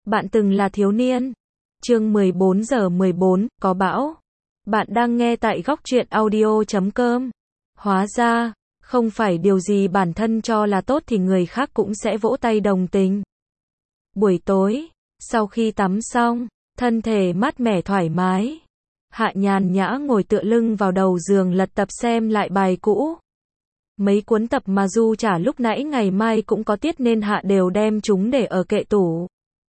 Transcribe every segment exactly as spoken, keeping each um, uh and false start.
Bạn từng là thiếu niên. Chương mười bốn giờ mười bốn, có bão. Bạn đang nghe tại góc truyện audio chấm com. Hóa ra, không phải điều gì bản thân cho là tốt thì người khác cũng sẽ vỗ tay đồng tình. Buổi tối, sau khi tắm xong, thân thể mát mẻ thoải mái, Hạ nhàn nhã ngồi tựa lưng vào đầu giường lật tập xem lại bài cũ. Mấy cuốn tập mà Du trả lúc nãy ngày mai cũng có tiết nên Hạ đều đem chúng để ở kệ tủ.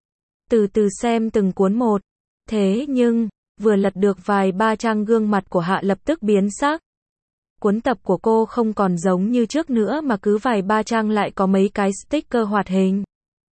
Từ từ xem từng cuốn một. Thế nhưng, vừa lật được vài ba trang gương mặt của Hạ lập tức biến sắc. Cuốn tập của cô không còn giống như trước nữa mà cứ vài ba trang lại có mấy cái sticker hoạt hình.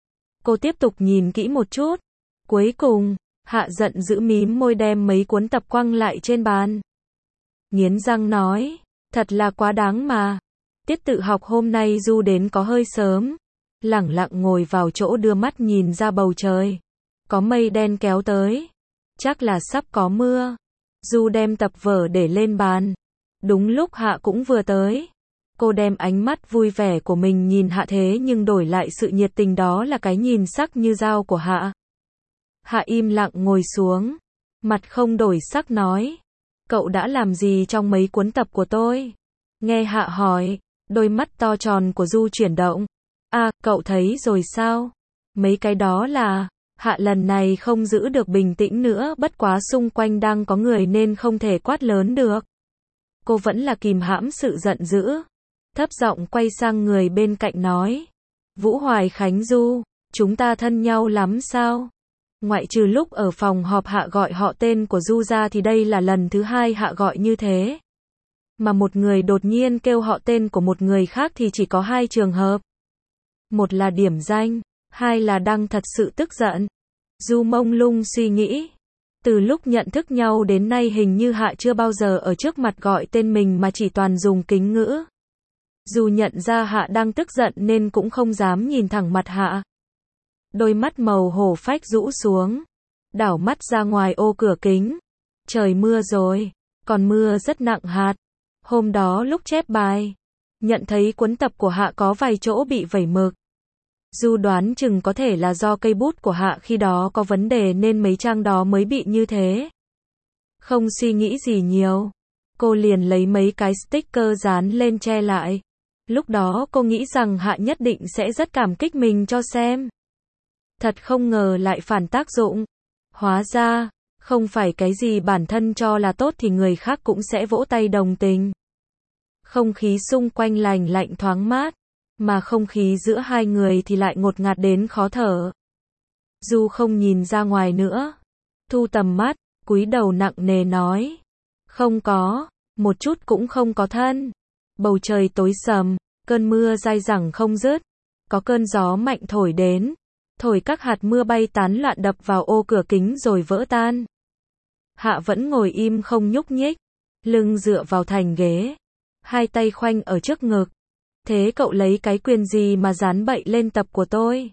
Cô tiếp tục nhìn kỹ một chút. Cuối cùng, Hạ giận dữ mím môi đem mấy cuốn tập quăng lại trên bàn. Nghiến răng nói, thật là quá đáng mà. Tiết tự học hôm nay Du đến có hơi sớm. Lẳng lặng ngồi vào chỗ đưa mắt nhìn ra bầu trời. Có mây đen kéo tới. Chắc là sắp có mưa. Du đem tập vở để lên bàn. Đúng lúc Hạ cũng vừa tới. Cô đem ánh mắt vui vẻ của mình nhìn Hạ thế nhưng đổi lại sự nhiệt tình đó là cái nhìn sắc như dao của Hạ. Hạ im lặng ngồi xuống. Mặt không đổi sắc nói. Cậu đã làm gì trong mấy cuốn tập của tôi? Nghe Hạ hỏi, đôi mắt to tròn của Du chuyển động. À, cậu thấy rồi sao? Mấy cái đó là... Hạ lần này không giữ được bình tĩnh nữa, bất quá xung quanh đang có người nên không thể quát lớn được. Cô vẫn là kìm hãm sự giận dữ. Thấp giọng quay sang người bên cạnh nói. Vũ Hoài Khánh Du, chúng ta thân nhau lắm sao? Ngoại trừ lúc ở phòng họp Hạ gọi họ tên của Du ra thì đây là lần thứ hai Hạ gọi như thế. Mà một người đột nhiên kêu họ tên của một người khác thì chỉ có hai trường hợp. Một là điểm danh, hai là đang thật sự tức giận. Du mông lung suy nghĩ. Từ lúc nhận thức nhau đến nay hình như Hạ chưa bao giờ ở trước mặt gọi tên mình mà chỉ toàn dùng kính ngữ. Du nhận ra Hạ đang tức giận nên cũng không dám nhìn thẳng mặt Hạ. Đôi mắt màu hổ phách rũ xuống. Đảo mắt ra ngoài ô cửa kính. Trời mưa rồi. Còn mưa rất nặng hạt. Hôm đó lúc chép bài, nhận thấy cuốn tập của Hạ có vài chỗ bị vẩy mực. Du đoán chừng có thể là do cây bút của Hạ khi đó có vấn đề nên mấy trang đó mới bị như thế. Không suy nghĩ gì nhiều. Cô liền lấy mấy cái sticker dán lên che lại. Lúc đó cô nghĩ rằng Hạ nhất định sẽ rất cảm kích mình cho xem. Thật không ngờ lại phản tác dụng. Hóa ra, không phải cái gì bản thân cho là tốt thì người khác cũng sẽ vỗ tay đồng tình. Không khí xung quanh lành lạnh thoáng mát. Mà không khí giữa hai người thì lại ngột ngạt đến khó thở. Du không nhìn ra ngoài nữa. Thu tầm mắt, cúi đầu nặng nề nói. Không có, một chút cũng không có thân. Bầu trời tối sầm, cơn mưa dai dẳng không dứt. Có cơn gió mạnh thổi đến. Thổi các hạt mưa bay tán loạn đập vào ô cửa kính rồi vỡ tan. Hạ vẫn ngồi im không nhúc nhích. Lưng dựa vào thành ghế. Hai tay khoanh ở trước ngực. Thế cậu lấy cái quyền gì mà dán bậy lên tập của tôi?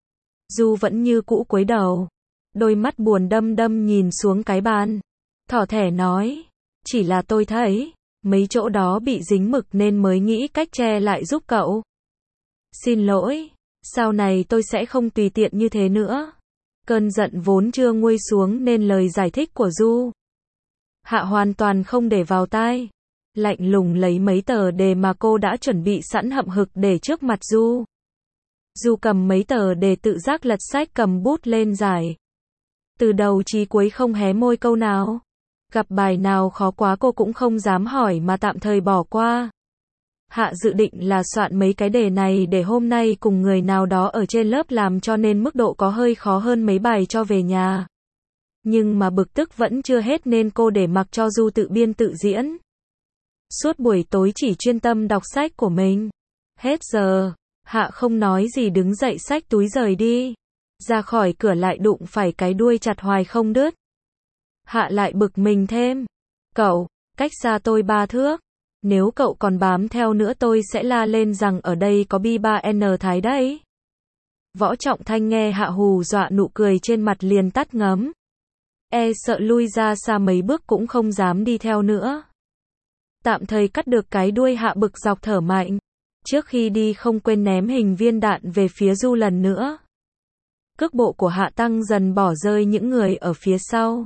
Du vẫn như cũ cúi đầu. Đôi mắt buồn đăm đăm nhìn xuống cái bàn. Thỏ thẻ nói. Chỉ là tôi thấy. Mấy chỗ đó bị dính mực nên mới nghĩ cách che lại giúp cậu. Xin lỗi. Sau này tôi sẽ không tùy tiện như thế nữa. Cơn giận vốn chưa nguôi xuống nên lời giải thích của Du. Hạ hoàn toàn không để vào tai. Lạnh lùng lấy mấy tờ đề mà cô đã chuẩn bị sẵn hậm hực để trước mặt Du. Du cầm mấy tờ đề tự giác lật sách cầm bút lên giải. Từ đầu chí cuối không hé môi câu nào. Gặp bài nào khó quá cô cũng không dám hỏi mà tạm thời bỏ qua. Hạ dự định là soạn mấy cái đề này để hôm nay cùng người nào đó ở trên lớp làm cho nên mức độ có hơi khó hơn mấy bài cho về nhà. Nhưng mà bực tức vẫn chưa hết nên cô để mặc cho Du tự biên tự diễn. Suốt buổi tối chỉ chuyên tâm đọc sách của mình. Hết giờ, Hạ không nói gì đứng dậy xách túi rời đi. Ra khỏi cửa lại đụng phải cái đuôi chặt hoài không đứt. Hạ lại bực mình thêm. Cậu, cách xa tôi ba thước. Nếu cậu còn bám theo nữa tôi sẽ la lên rằng ở đây có bi ba en Thái đấy. Võ Trọng Thanh nghe Hạ hù dọa nụ cười trên mặt liền tắt ngấm. E sợ lui ra xa mấy bước cũng không dám đi theo nữa. Tạm thời cắt được cái đuôi Hạ bực dọc thở mạnh. Trước khi đi không quên ném hình viên đạn về phía Du lần nữa. Cước bộ của Hạ Tăng dần bỏ rơi những người ở phía sau.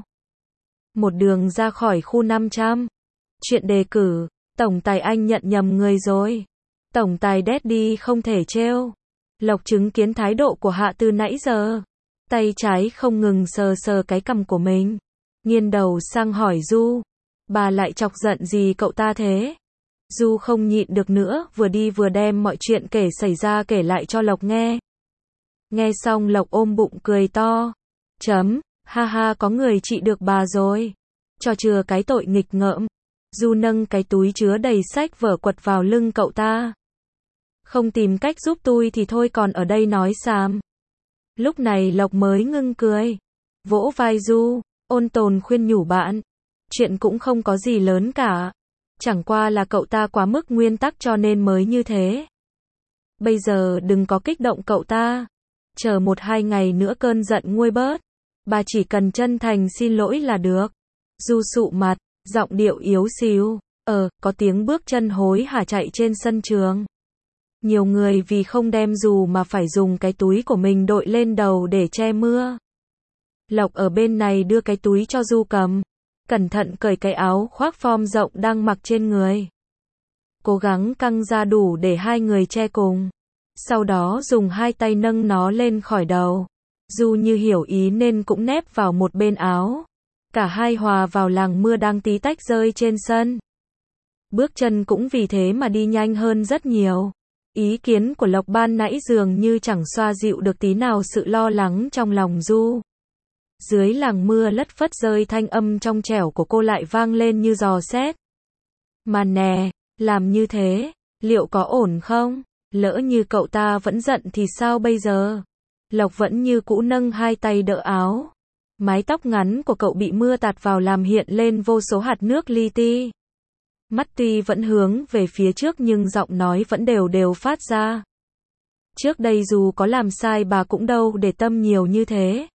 Một đường ra khỏi khu năm trăm. Chuyện đề cử, tổng tài anh nhận nhầm người rồi. Tổng tài Daddy không thể trêu. Lộc chứng kiến thái độ của Hạ từ nãy giờ. Tay trái không ngừng sờ sờ cái cằm của mình. Nghiêng đầu sang hỏi Du. Bà lại chọc giận gì cậu ta thế? Du không nhịn được nữa, vừa đi vừa đem mọi chuyện kể xảy ra kể lại cho Lộc nghe. Nghe xong Lộc ôm bụng cười to. Chấm, ha ha có người trị được bà rồi. Cho chừa cái tội nghịch ngợm. Du nâng cái túi chứa đầy sách vở quật vào lưng cậu ta. Không tìm cách giúp tôi thì thôi còn ở đây nói xàm. Lúc này Lộc mới ngưng cười. Vỗ vai Du, ôn tồn khuyên nhủ bạn. Chuyện cũng không có gì lớn cả. Chẳng qua là cậu ta quá mức nguyên tắc cho nên mới như thế. Bây giờ đừng có kích động cậu ta. Chờ một hai ngày nữa cơn giận nguôi bớt. Bà chỉ cần chân thành xin lỗi là được. Du sụ mặt, giọng điệu yếu xíu. Ờ, có tiếng bước chân hối hả chạy trên sân trường. Nhiều người vì không đem dù mà phải dùng cái túi của mình đội lên đầu để che mưa. Lộc ở bên này đưa cái túi cho Du cầm. Cẩn thận cởi cái áo khoác form rộng đang mặc trên người. Cố gắng căng ra đủ để hai người che cùng. Sau đó dùng hai tay nâng nó lên khỏi đầu. Du như hiểu ý nên cũng nép vào một bên áo. Cả hai hòa vào làng mưa đang tí tách rơi trên sân. Bước chân cũng vì thế mà đi nhanh hơn rất nhiều. Ý kiến của Lộc ban nãy dường như chẳng xoa dịu được tí nào sự lo lắng trong lòng Du. Dưới làng mưa lất phất rơi thanh âm trong trẻo của cô lại vang lên như giò sét. Mà nè, làm như thế, liệu có ổn không? Lỡ như cậu ta vẫn giận thì sao bây giờ? Lộc vẫn như cũ nâng hai tay đỡ áo. Mái tóc ngắn của cậu bị mưa tạt vào làm hiện lên vô số hạt nước li ti. Mắt tuy vẫn hướng về phía trước nhưng giọng nói vẫn đều đều phát ra. Trước đây dù có làm sai bà cũng đâu để tâm nhiều như thế.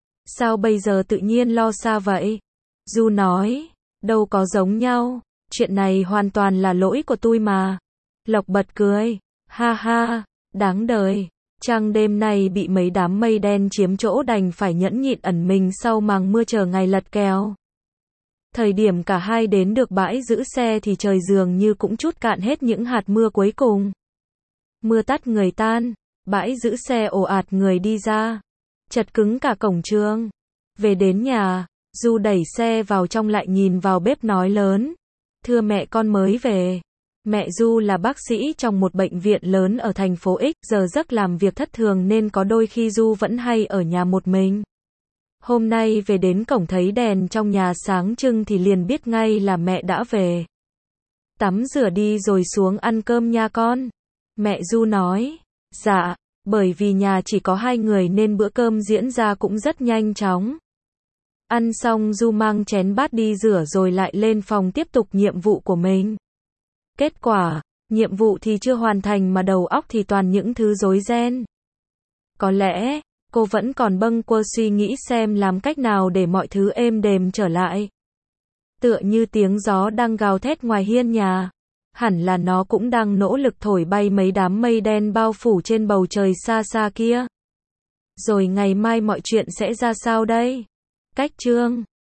Sao bây giờ tự nhiên lo xa vậy? Du nói, đâu có giống nhau, chuyện này hoàn toàn là lỗi của tôi mà. Lộc bật cười, ha ha, đáng đời. Trăng đêm nay bị mấy đám mây đen chiếm chỗ đành phải nhẫn nhịn ẩn mình sau màng mưa chờ ngày lật kèo. Thời điểm cả hai đến được bãi giữ xe thì trời dường như cũng trút cạn hết những hạt mưa cuối cùng. Mưa tắt người tan, bãi giữ xe ồ ạt người đi ra. Chật cứng cả cổng trường. Về đến nhà, Du đẩy xe vào trong lại nhìn vào bếp nói lớn. Thưa mẹ con mới về. Mẹ Du là bác sĩ trong một bệnh viện lớn ở thành phố X, giờ giấc làm việc thất thường nên có đôi khi Du vẫn hay ở nhà một mình. Hôm nay về đến cổng thấy đèn trong nhà sáng trưng thì liền biết ngay là mẹ đã về. Tắm rửa đi rồi xuống ăn cơm nha con. Mẹ Du nói. Dạ, bởi vì nhà chỉ có hai người nên bữa cơm diễn ra cũng rất nhanh chóng. Ăn xong Du mang chén bát đi rửa rồi lại lên phòng tiếp tục nhiệm vụ của mình. Kết quả, nhiệm vụ thì chưa hoàn thành mà đầu óc thì toàn những thứ rối ren. Có lẽ, cô vẫn còn bâng quơ suy nghĩ xem làm cách nào để mọi thứ êm đềm trở lại. Tựa như tiếng gió đang gào thét ngoài hiên nhà. Hẳn là nó cũng đang nỗ lực thổi bay mấy đám mây đen bao phủ trên bầu trời xa xa kia. Rồi ngày mai mọi chuyện sẽ ra sao đây? Cách chương